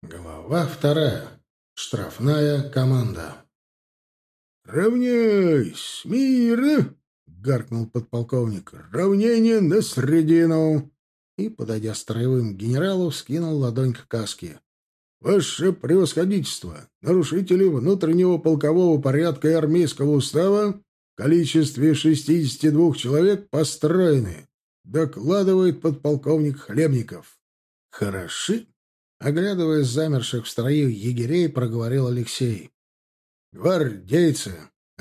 Глава вторая. Штрафная команда. «Равняйсь! Мир!» — гаркнул подполковник. «Равнение на средину!» И, подойдя строевым к генералу, вскинул ладонь к каске. «Ваше превосходительство! Нарушители внутреннего полкового порядка и армейского устава в количестве 62 человек построены», — докладывает подполковник Хлебников. «Хороши?» — оглядывая замерших в строю егерей, проговорил Алексей. «Гвардейцы!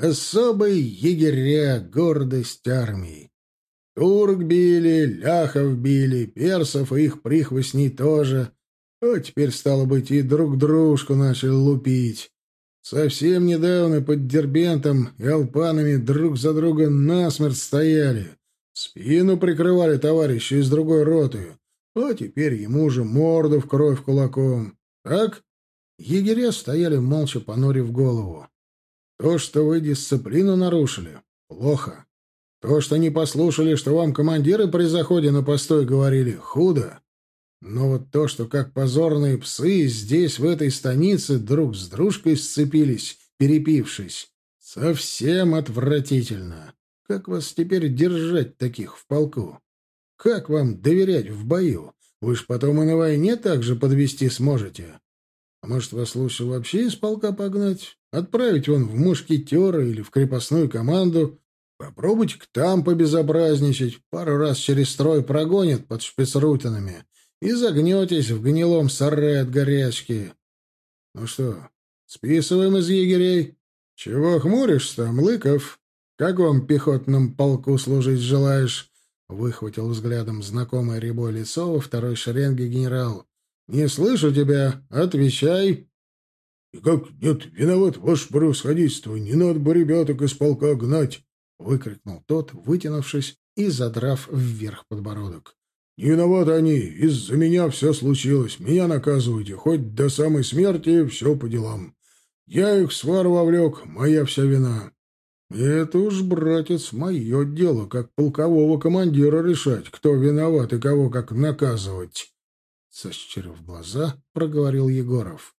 Особые егеря, гордость армии! Турок били, ляхов били, персов и их прихвостней тоже. А теперь, стало быть, и друг дружку начали лупить. Совсем недавно под Дербентом и Алпанами друг за друга насмерть стояли. Спину прикрывали товарищи из другой роты. А теперь ему же морду в кровь кулаком. Так?» Егеря стояли молча, понурив голову. То, что вы дисциплину нарушили, плохо. То, что не послушали, что вам командиры при заходе на постой говорили, худо. Но вот то, что как позорные псы здесь, в этой станице, друг с дружкой сцепились, перепившись, совсем отвратительно. Как вас теперь держать таких в полку? Как вам доверять в бою? Вы ж потом и на войне так же подвести сможете. А может, вас лучше вообще из полка погнать? Отправить вон в мушкетера или в крепостную команду? Попробуйте-ка там побезобразничать. Пару раз через строй прогонят под шпицрутинами. И загнетесь в гнилом сарае от горячки. Ну что, списываем из егерей? Чего хмуришься, Млыков? Как вам в пехотном полку служить желаешь? Выхватил взглядом знакомое рябое лицо во второй шеренге генерал. «Не слышу тебя. Отвечай». «Никак нет, виноват, ваше превосходительство. Не надо бы ребяток из полка гнать», — выкрикнул тот, вытянувшись и задрав вверх подбородок. «Не виноваты они. Из-за меня все случилось. Меня наказывайте. Хоть до самой смерти все по делам. Я их в свару вовлек. Моя вся вина». «Это уж, братец, мое дело, как полкового командира решать, кто виноват и кого как наказывать». Сощурив глаза, проговорил Егоров.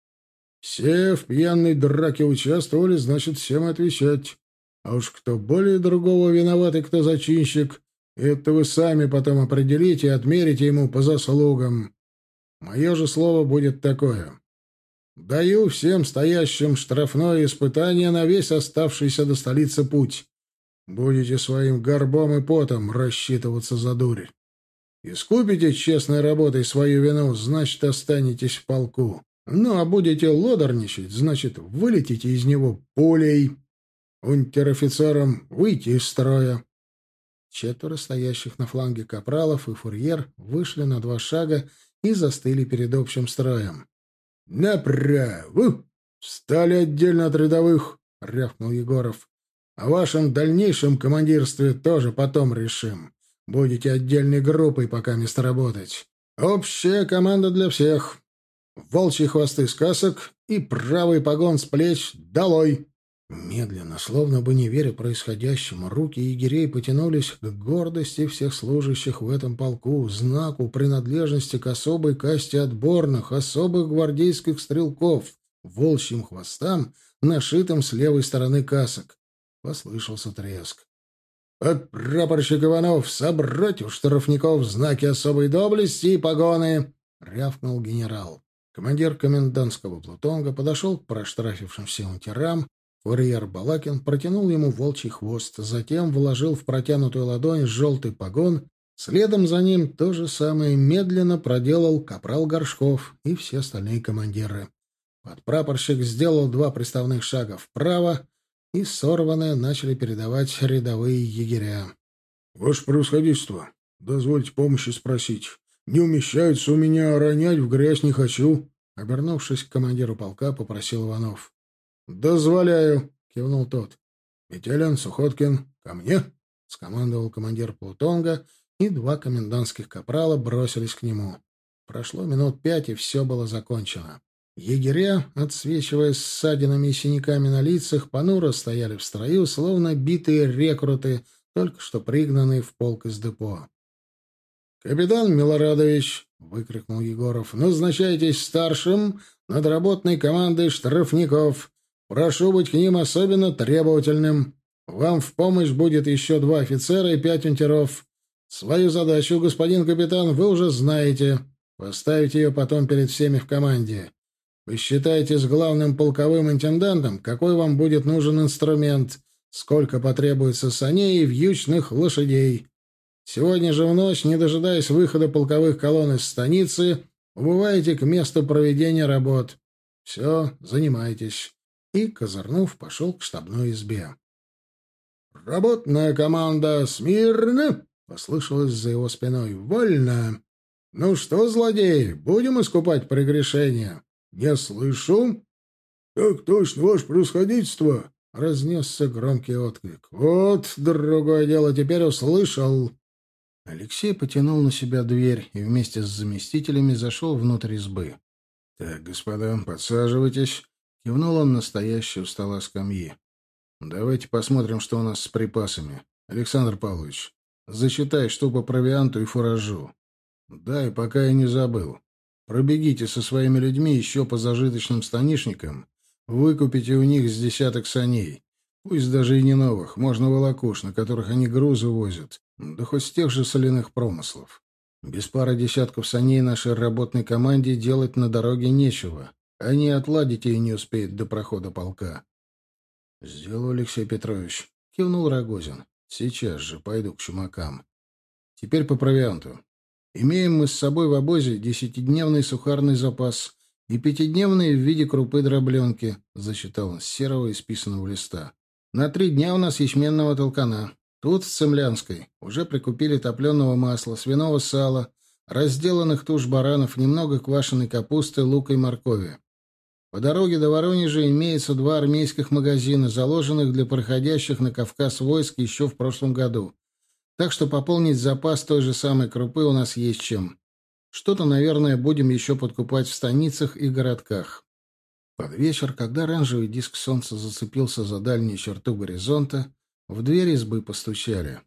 «Все в пьяной драке участвовали, значит, всем отвечать. А уж кто более другого виноват и кто зачинщик, это вы сами потом определите и отмерите ему по заслугам. Мое же слово будет такое. Даю всем стоящим штрафное испытание на весь оставшийся до столицы путь. Будете своим горбом и потом рассчитываться за дурь. Искупите честной работой свою вину, значит, останетесь в полку. Ну, а будете лодорничать, значит, вылетите из него пулей. Унтер-офицерам выйти из строя». Четверо стоящих на фланге капралов и фурьер вышли на 2 шага и застыли перед общим строем. «Направо! Встали отдельно от рядовых!» — рявкнул Егоров. «О вашем дальнейшем командирстве тоже потом решим. Будете отдельной группой пока место работать. Общая команда для всех. Волчьи хвосты с касок и правый погон с плеч долой!» Медленно, словно бы не веря происходящему, руки егерей потянулись к гордости всех служащих в этом полку, знаку принадлежности к особой касте отборных, особых гвардейских стрелков, волчьим хвостам, нашитым с левой стороны касок. Послышался треск. «Подпрапорщик Иванов, собрать у штрафников знаки особой доблести и погоны!» — рявкнул генерал. Командир комендантского плутонга подошел к проштрафившимся унтерам. Фурьер Балакин протянул ему волчий хвост, затем вложил в протянутую ладонь желтый погон. Следом за ним то же самое медленно проделал капрал Горшков и все остальные командиры. Подпрапорщик сделал 2 приставных шага вправо, и сорванные начали передавать рядовые егеря. «Ваше превосходительство, дозвольте помощи спросить. Не умещается у меня, а ронять в грязь не хочу», — обернувшись к командиру полка, попросил Иванов. «Дозволяю», — кивнул тот. «Метелин, Сухоткин, ко мне», — скомандовал командир плутонга, и 2 комендантских капрала бросились к нему. Прошло минут 5, и все было закончено. Егеря, отсвечивая ссадинами и синяками на лицах, понуро стояли в строю, словно битые рекруты, только что пригнанные в полк из депо. «Капитан Милорадович!» — выкрикнул Егоров. «Назначайтесь старшим над работной командой штрафников. Прошу быть к ним особенно требовательным. Вам в помощь будет еще 2 офицера и 5 унтеров. Свою задачу, господин капитан, вы уже знаете. Поставите ее потом перед всеми в команде. Вы считаете с главным полковым интендантом, какой вам будет нужен инструмент, сколько потребуется саней и вьючных лошадей. Сегодня же в ночь, не дожидаясь выхода полковых колонн из станицы, убываете к месту проведения работ. Все, занимайтесь». И, козырнув, пошел к штабной избе. «Работная команда! Смирно!» — послышалось за его спиной. «Вольно! Ну что, злодей, будем искупать прегрешения?» «Не слышу». «Так точно, ваше превосходительство!» — разнесся громкий отклик. «Вот, другое дело, теперь услышал». Алексей потянул на себя дверь и вместе с заместителями зашел внутрь избы. «Так, господа, подсаживайтесь», — кивнул он на стоящие у стола скамьи. «Давайте посмотрим, что у нас с припасами. Александр Павлович, зачитай, что по провианту и фуражу. Да, и пока я не забыл. Пробегите со своими людьми еще по зажиточным станишникам, выкупите у них с десяток саней. Пусть даже и не новых, можно волокуш, на которых они грузы возят, да хоть с тех же соляных промыслов. Без пары десятков саней нашей работной команде делать на дороге нечего. Они отладить и не успеют до прохода полка». «Сделаю, Алексей Петрович», — кивнул Рогозин. «Сейчас же пойду к чумакам. Теперь по провианту. Имеем мы с собой в обозе 10-дневный сухарный запас и 5-дневный в виде крупы дробленки», — засчитал он с серого исписанного листа. «На 3 дня у нас ячменного толкана. Тут, в Цемлянской, уже прикупили топленого масла, свиного сала, разделанных туш баранов, немного квашеной капусты, лука и моркови. По дороге до Воронежа имеется 2 армейских магазина, заложенных для проходящих на Кавказ войск еще в прошлом году. Так что пополнить запас той же самой крупы у нас есть чем. Что-то, наверное, будем еще подкупать в станицах и городках». Под вечер, когда оранжевый диск солнца зацепился за дальнюю черту горизонта, в дверь избы постучали.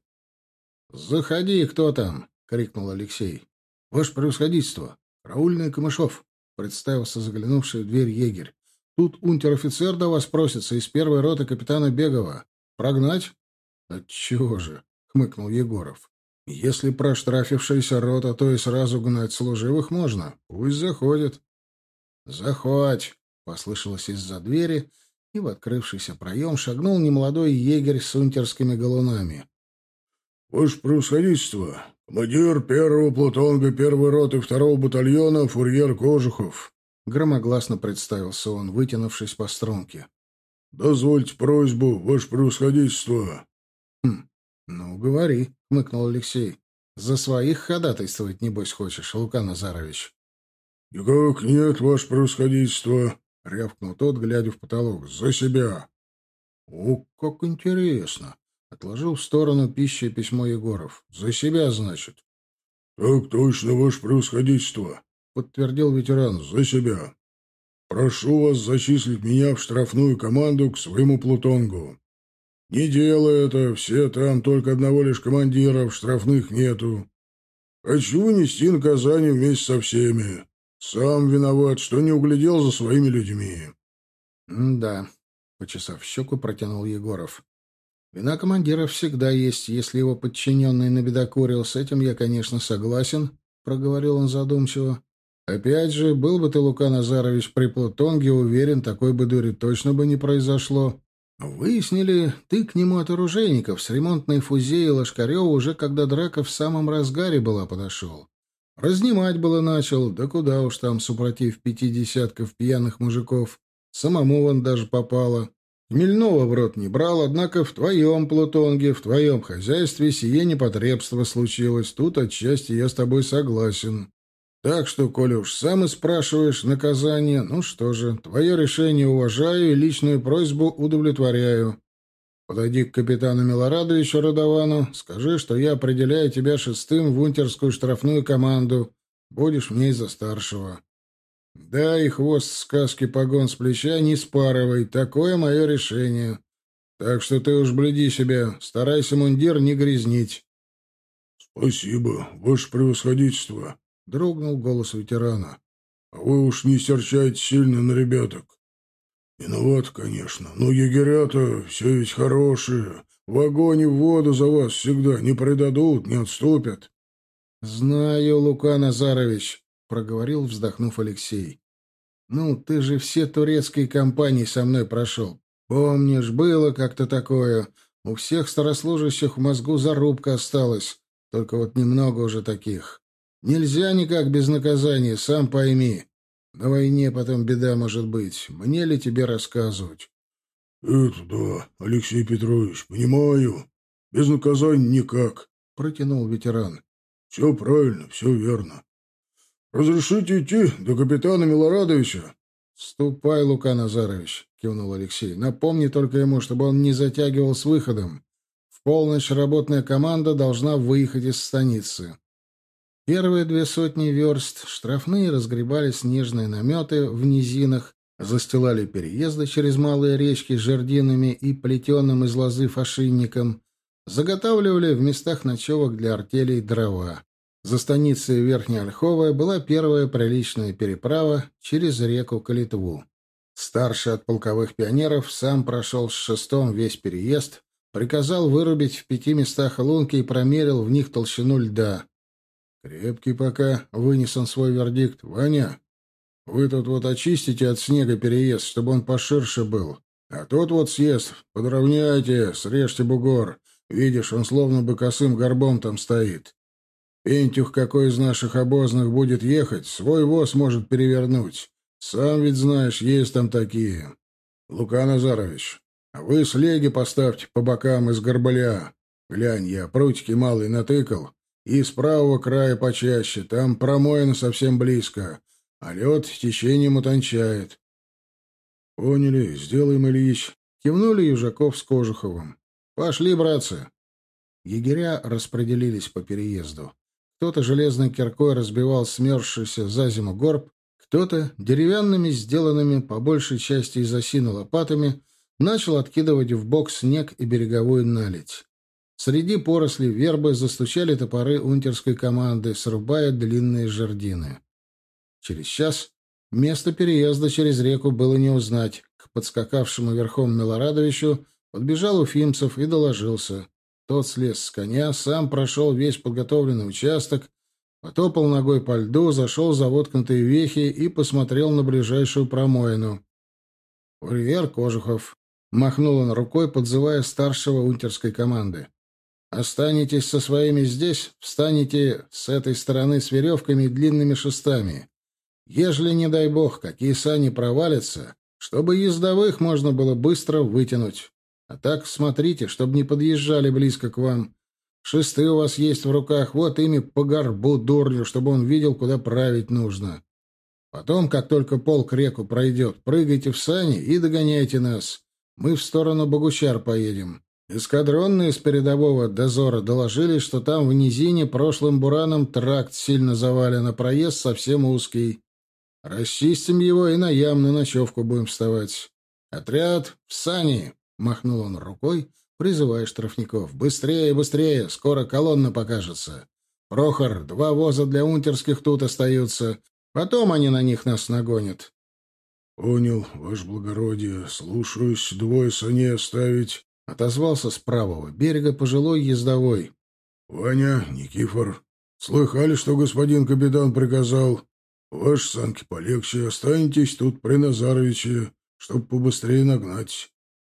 «Заходи, кто там?» — крикнул Алексей. «Ваше превосходительство! Караульный Камышов!» — представился заглянувший в дверь егерь. «Тут унтер-офицер до вас просится из 1-й роты капитана Бегова. Прогнать?» «Отчего же?» — хмыкнул Егоров. «Если проштрафившаяся рота, то и сразу гнать служивых можно. Пусть заходит». «Заходь!» — послышалось из-за двери, и в открывшийся проем шагнул немолодой егерь с унтерскими галунами. «Ваше превосходительство, командир 1-го плутонга 1-й роты 2-го батальона фурьер Кожухов», — громогласно представился он, вытянувшись по струнке. «Дозвольте просьбу, ваше превосходительство». «Ну, говори», — хмыкнул Алексей. «За своих ходатайствовать, небось, хочешь, Лука Назарович?» «Никак нет, ваше превосходительство», — рявкнул тот, глядя в потолок. «За себя». «О, как интересно!» — отложил в сторону пищи и письмо Егоров. «За себя, значит?» «Так точно, ваше превосходительство», — подтвердил ветеран. «За себя. Прошу вас зачислить меня в штрафную команду к своему плутонгу. Не делай это, все там, только одного лишь командира, в штрафных нету. Хочу вынести наказание вместе со всеми. Сам виноват, что не углядел за своими людьми». «Да», — почесав щеку, протянул Егоров. «Вина командира всегда есть, если его подчиненный набедокурил. С этим я, конечно, согласен», — проговорил он задумчиво. «Опять же, был бы ты, Лука Назарович, при плутонге, уверен, такой бы дури точно бы не произошло. Выяснили, ты к нему от оружейников с ремонтной фузеей Лошкарева уже когда драка в самом разгаре была подошел. Разнимать было начал, да куда уж там, супротив 50 пьяных мужиков. Самому вон даже попало. Хмельного в рот не брал, однако в твоем плутонге, в твоем хозяйстве сие непотребство случилось. Тут отчасти я с тобой согласен. Так что, коли уж сам и спрашиваешь наказание, ну что же, твое решение уважаю и личную просьбу удовлетворяю. Подойди к капитану Милорадовичу Радовану, скажи, что я определяю тебя 6-м в унтерскую штрафную команду. Будешь в ней за старшего. Да, и хвост сказки погон с плеча не спарывай, такое мое решение. Так что ты уж блюди себя, старайся мундир не грязнить». «Спасибо, ваше превосходительство», — дрогнул голос ветерана. А вы уж не серчайте сильно на ребяток. Виноват, конечно, но егеря-то все ведь хорошие. В огонь и в воду за вас всегда не предадут, не отступят. — Знаю, Лука Назарович, — проговорил, вздохнув Алексей. — Ну, ты же все турецкие компании со мной прошел. Помнишь, было как-то такое. У всех старослужащих в мозгу зарубка осталась. Только вот немного уже таких. Нельзя никак без наказания, сам пойми. На войне потом беда может быть. Мне ли тебе рассказывать? — Это да, Алексей Петрович, понимаю. Без наказания никак, — протянул ветеран. — Все правильно, все верно. Разрешите идти до капитана Милорадовича? — Ступай, Лука Назарович, — кивнул Алексей. — Напомни только ему, чтобы он не затягивал с выходом. В полночь работная команда должна выехать из станицы. Первые 200 верст штрафные разгребали снежные наметы в низинах, застилали переезды через малые речки с жердинами и плетеным из лозы фашинником, заготавливали в местах ночевок для артелей дрова. За станицей Верхняя Ольховая была первая приличная переправа через реку Калитву. Старший от полковых пионеров сам прошел с шестом весь переезд, приказал вырубить в 5 местах лунки и промерил в них толщину льда. «Крепкий пока», — вынес он свой вердикт. «Ваня, вы тут вот очистите от снега переезд, чтобы он поширше был. А тот вот съезд подровняйте, срежьте бугор. Видишь, он словно бы косым горбом там стоит. Пентюх какой из наших обозных будет ехать, свой воз может перевернуть. Сам ведь знаешь, есть там такие. Лука Назарович, а вы слеги поставьте по бокам из горбыля. Глянь, я прутики малые натыкал. И с правого края почаще, там промоина совсем близко, а лед течением утончает. — Поняли, сделаем, Ильич. Кивнули Южаков с Кожуховым. — Пошли, братцы. Егеря распределились по переезду. Кто-то железной киркой разбивал смерзшийся за зиму горб, кто-то деревянными, сделанными по большей части из осины лопатами, начал откидывать в бок снег и береговую наледь. Среди порослей вербы застучали топоры унтерской команды, срубая длинные жердины. Через час место переезда через реку было не узнать. К подскакавшему верхом Милорадовичу подбежал Уфимцев и доложился. Тот слез с коня, сам прошел весь подготовленный участок, потопал ногой по льду, зашел за воткнутые вехи и посмотрел на ближайшую промоину. «Курьер Кожухов», — махнул он рукой, подзывая старшего унтерской команды. «Останетесь со своими здесь, встанете с этой стороны с веревками и длинными шестами. Ежели, не дай бог, какие сани провалятся, чтобы ездовых можно было быстро вытянуть. А так смотрите, чтобы не подъезжали близко к вам. Шесты у вас есть в руках, вот ими по горбу дурню, чтобы он видел, куда править нужно. Потом, как только полк реку пройдет, прыгайте в сани и догоняйте нас. Мы в сторону Богучар поедем. Эскадронные с передового дозора доложили, что там в низине прошлым бураном тракт сильно завален, а проезд совсем узкий. Расчистим его и на ямную ночевку будем вставать. Отряд в сани!» — махнул он рукой, призывая штрафников. «Быстрее, быстрее! Скоро колонна покажется. Прохор, 2 воза для унтерских тут остаются. Потом они на них нас нагонят». «Понял, ваше благородие. Слушаюсь, 2 саней оставить», — отозвался с правого берега пожилой ездовой. «Ваня, Никифор, слыхали, что господин капитан приказал? Ваши санки полегче, останетесь тут при Назаровиче, чтоб побыстрее нагнать».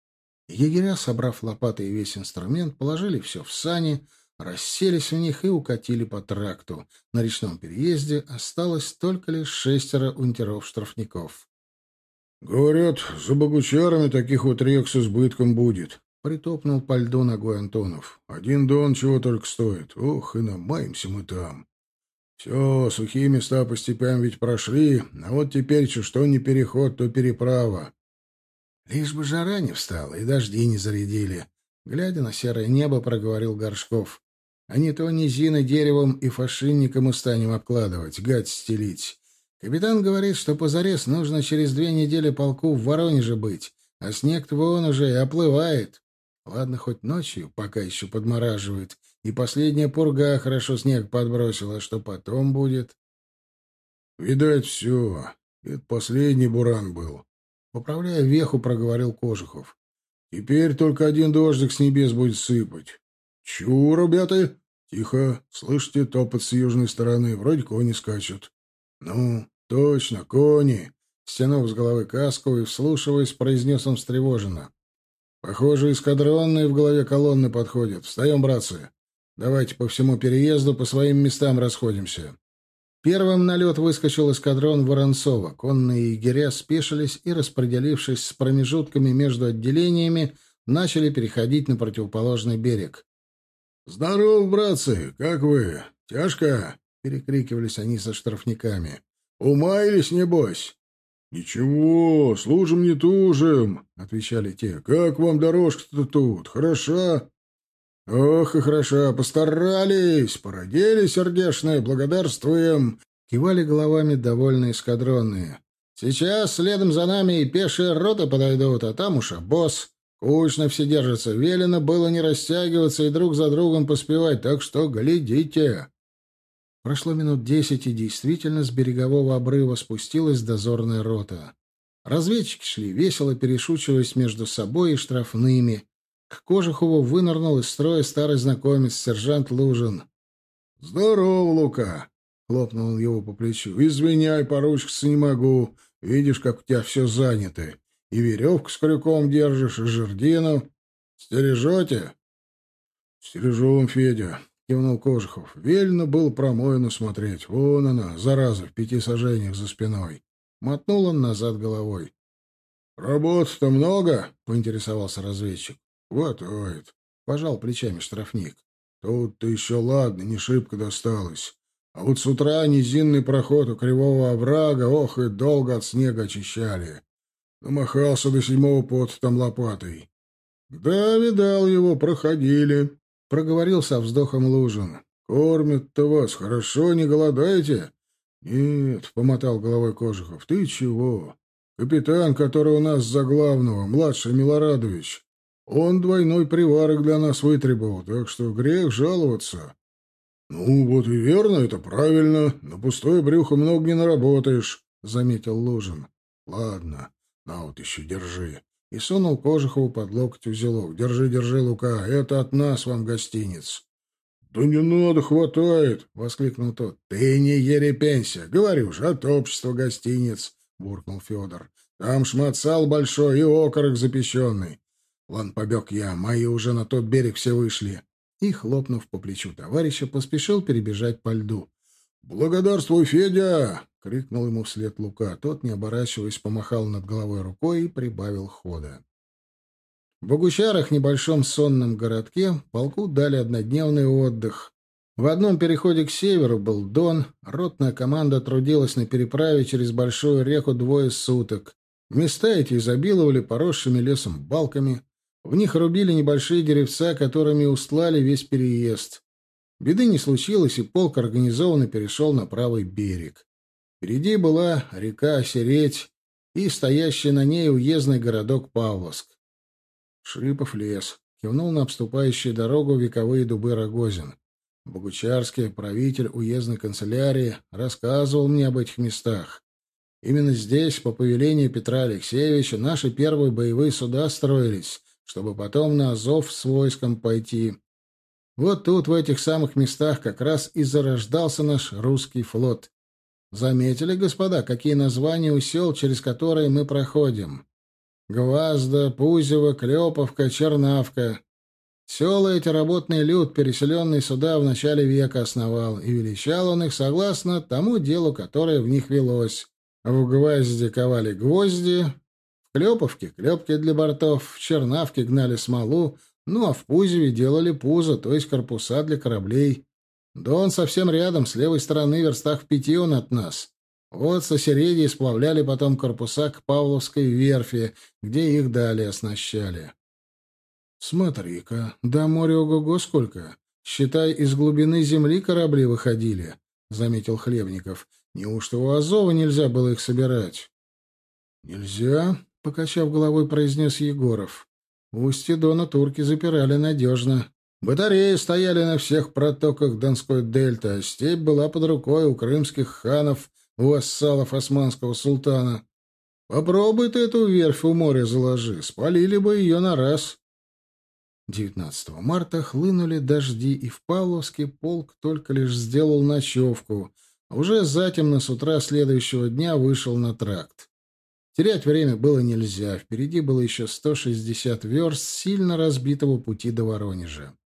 Егеря, собрав лопаты и весь инструмент, положили все в сани, расселись в них и укатили по тракту. На речном переезде осталось только лишь 6 унтеров-штрафников. «Говорят, за богучарами таких вот рек с избытком будет», — притопнул по льду ногой Антонов. «Один дон чего только стоит. Ох, и намаемся мы там. Все, сухие места по степям ведь прошли, а вот теперь что не переход, то переправа». «Лишь бы жара не встала и дожди не зарядили», — глядя на серое небо, проговорил Горшков. «А не то низины деревом и фашинником устанем обкладывать, гать стелить. Капитан говорит, что позарез нужно через 2 недели полку в Воронеже быть, а снег-то вон уже и оплывает. Ладно, хоть ночью, пока еще подмораживает, и последняя пурга хорошо снег подбросила, а что потом будет?» Видать, все. Это последний буран был. Поправляя веху, проговорил Кожухов. Теперь только один дождик с небес будет сыпать. Чу, ребята! Тихо, слышите топот с южной стороны, вроде кони скачут. Ну, точно, кони! Стянув с головы каску и вслушиваясь, произнес он встревоженно. Похоже, эскадронные в голове колонны подходят. Встаем, братцы. Давайте по всему переезду по своим местам расходимся. Первым на лед выскочил эскадрон Воронцова. Конные егеря спешились и, распределившись с промежутками между отделениями, начали переходить на противоположный берег. «Здоров, братцы! Как вы? Тяжко?» — перекрикивались они со штрафниками. «Умаялись, небось?» «Ничего, служим не тужим», — отвечали те. «Как вам дорожка-то тут? Хороша?» «Ох и хороша! Постарались! Породили сердечные! Благодарствуем!» Кивали головами довольные эскадронные. «Сейчас следом за нами и пешие роты подойдут, а там уж обоз. Кучно все держатся. Велено было не растягиваться и друг за другом поспевать, так что глядите!» Прошло минут 10, и действительно с берегового обрыва спустилась дозорная рота. Разведчики шли весело, перешучиваясь между собой и штрафными. К Кожухову вынырнул из строя старый знакомец, сержант Лужин. «Здорово, Лука!» — хлопнул он его по плечу. «Извиняй, поручиться не могу. Видишь, как у тебя все занято. И веревку с крюком держишь, и жердину. Стережете?» «Стережем, Федя», — кивнул Кожухов. «Велено было промоину смотреть. Вон она, зараза, в 5 сажениях за спиной». Мотнул он назад головой. «Работы-то много?» — поинтересовался разведчик. «Хватает», — пожал плечами штрафник. «Тут-то еще ладно, не шибко досталось. А вот с утра низинный проход у кривого оврага, ох, и долго от снега очищали. Намахался до 7-го пота там лопатой». «Да, видал его, проходили», — проговорил со вздохом Лужин. «Кормят-то вас хорошо, не голодаете?» «Нет», — помотал головой Кожухов. «Ты чего? Капитан, который у нас за главного, младший Милорадович, он двойной приварок для нас вытребовал, так что грех жаловаться». «Ну, вот и верно, это правильно. На пустое брюхо много не наработаешь», — заметил Лужин. «Ладно, на вот еще держи». И сунул Кожухову под локоть узелок. «Держи, держи, Лука, это от нас вам гостиниц». «Да не надо, хватает!» — воскликнул тот. «Ты не ерепенься! Говорю же, от общества гостиниц!» — буркнул Федор. «Там шматсал большой и окорок запеченный. Ладно, побег я, мои уже на тот берег все вышли». И, хлопнув по плечу товарища, поспешил перебежать по льду. «Благодарствуй, Федя!» — крикнул ему вслед Лука. Тот, не оборачиваясь, помахал над головой рукой и прибавил хода. В Богучарах, небольшом сонном городке, полку дали однодневный отдых. В одном переходе к северу был Дон, ротная команда трудилась на переправе через большую реку 2 суток. Места эти изобиловали поросшими лесом балками. В них рубили небольшие деревца, которыми устлали весь переезд. Беды не случилось, и полк организованно перешел на правый берег. Впереди была река Середь и стоящий на ней уездный городок Павловск. «Шипов лес», — кивнул на обступающую дорогу вековые дубы Рогозин. Богучарский, правитель уездной канцелярии, рассказывал мне об этих местах. Именно здесь, по повелению Петра Алексеевича, наши первые боевые суда строились, чтобы потом на Азов с войском пойти. Вот тут, в этих самых местах, как раз и зарождался наш русский флот. Заметили, господа, какие названия у сел, через которые мы проходим? Гвазда, Пузево, Клеповка, Чернавка. Села эти работный люд, переселенный сюда в начале века, основал, и величал он их согласно тому делу, которое в них велось. В Гвазде ковали гвозди, в Клеповке — клепки для бортов, в Чернавке гнали смолу, ну а в Пузеве делали пузо, то есть корпуса для кораблей. Дон совсем рядом, с левой стороны, верстах в 5 он от нас. Вот со Середии сплавляли потом корпуса к Павловской верфи, где их далее оснащали. «Смотри-ка, до моря ого-го сколько! Считай, из глубины земли корабли выходили», — заметил Хлебников. «Неужто у Азова нельзя было их собирать?» «Нельзя», — покачав головой, произнес Егоров. «В устье Дона турки запирали надежно. Батареи стояли на всех протоках Донской дельты, а степь была под рукой у крымских ханов, вассалов османского султана. Попробуй ты эту верфь у моря заложи, спалили бы ее на раз. 19 марта хлынули дожди, и в Павловске полк только лишь сделал ночевку, а уже затемно с утра следующего дня вышел на тракт. Терять время было нельзя, впереди было еще 160 верст сильно разбитого пути до Воронежа.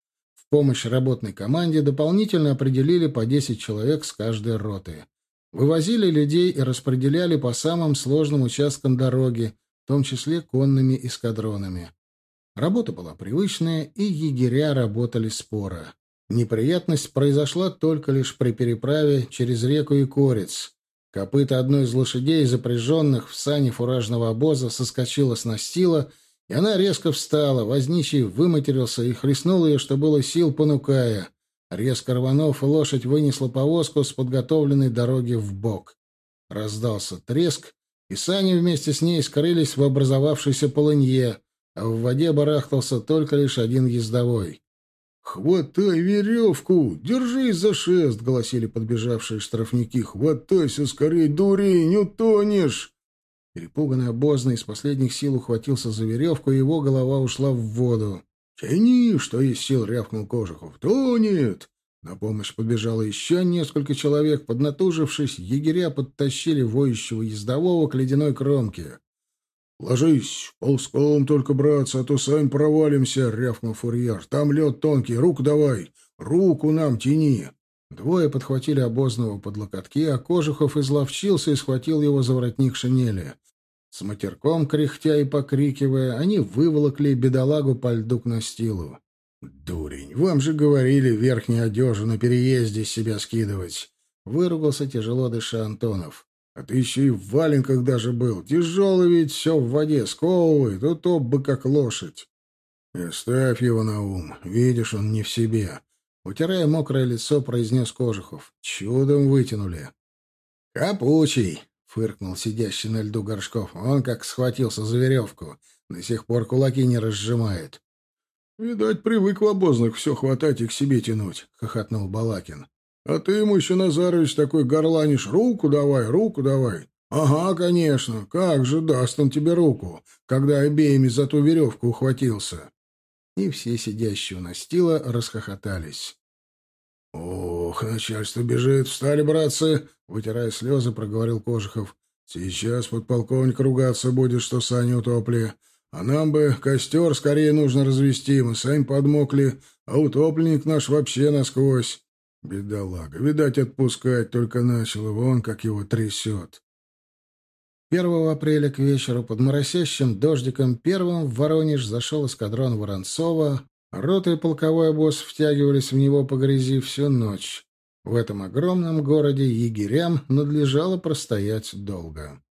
В помощь работной команде дополнительно определили по 10 человек с каждой роты. Вывозили людей и распределяли по самым сложным участкам дороги, в том числе конными эскадронами. Работа была привычная, и егеря работали споро. Неприятность произошла только лишь при переправе через реку Икорец. Копыто одной из лошадей, запряженных в сани фуражного обоза, соскочило с настила, и она резко встала. Возничий выматерился и хлестнул ее, что было сил, понукая. Резко рванув, лошадь вынесла повозку с подготовленной дороги вбок. Раздался треск, и сани вместе с ней скрылись в образовавшейся полынье, а в воде барахтался только лишь один ездовой. «Хватай веревку! Держись за шест!» — голосили подбежавшие штрафники. «Хватайся скорей, дурень, утонешь!» Перепуганный обозный из последних сил ухватился за веревку, и его голова ушла в воду. «Тяни!» — что есть сил, рявкнул Кожухов. «Тонет!» На помощь подбежало еще несколько человек. Поднатужившись, егеря подтащили воющего ездового к ледяной кромке. «Ложись, ползком только, братцы, а то сами провалимся», — рявкнул фурьер. «Там лед тонкий, руку давай, руку нам тяни». Двое подхватили обозного под локотки, а Кожухов изловчился и схватил его за воротник шинели. С матерком, кряхтя и покрикивая, они выволокли бедолагу по льду к настилу. «Дурень, вам же говорили верхнюю одежду на переезде с себя скидывать», — выругался тяжело дыша Антонов. «А ты еще и в валенках даже был. Тяжелый ведь, все в воде сковывает, утоп бы как лошадь». «Оставь его на ум. Видишь, он не в себе». Утирая мокрое лицо, произнес Кожухов. «Чудом вытянули». «Капучий!» — фыркнул сидящий на льду Горшков. «Он как схватился за веревку. До сих пор кулаки не разжимает». «Видать, привык в обозных все хватать и к себе тянуть», — хохотнул Балакин. «А ты ему еще, Назарович, такой горланишь. Руку давай, руку давай». «Ага, конечно. Как же даст он тебе руку, когда обеими за ту веревку ухватился?» И все сидящие у настила расхохотались. «Ох, начальство бежит. Встали, братцы!» — вытирая слезы, проговорил Кожухов. «Сейчас подполковник ругаться будет, что сани утопли. А нам бы костер скорее нужно развести. Мы сами подмокли, а утопленник наш вообще насквозь. Бедолага, видать, отпускать только начал, и вон как его трясет». 1 апреля к вечеру под моросящим дождиком первым в Воронеж зашел эскадрон Воронцова. Рота и полковой обоз втягивались в него по грязи всю ночь. В этом огромном городе егерям надлежало простоять долго.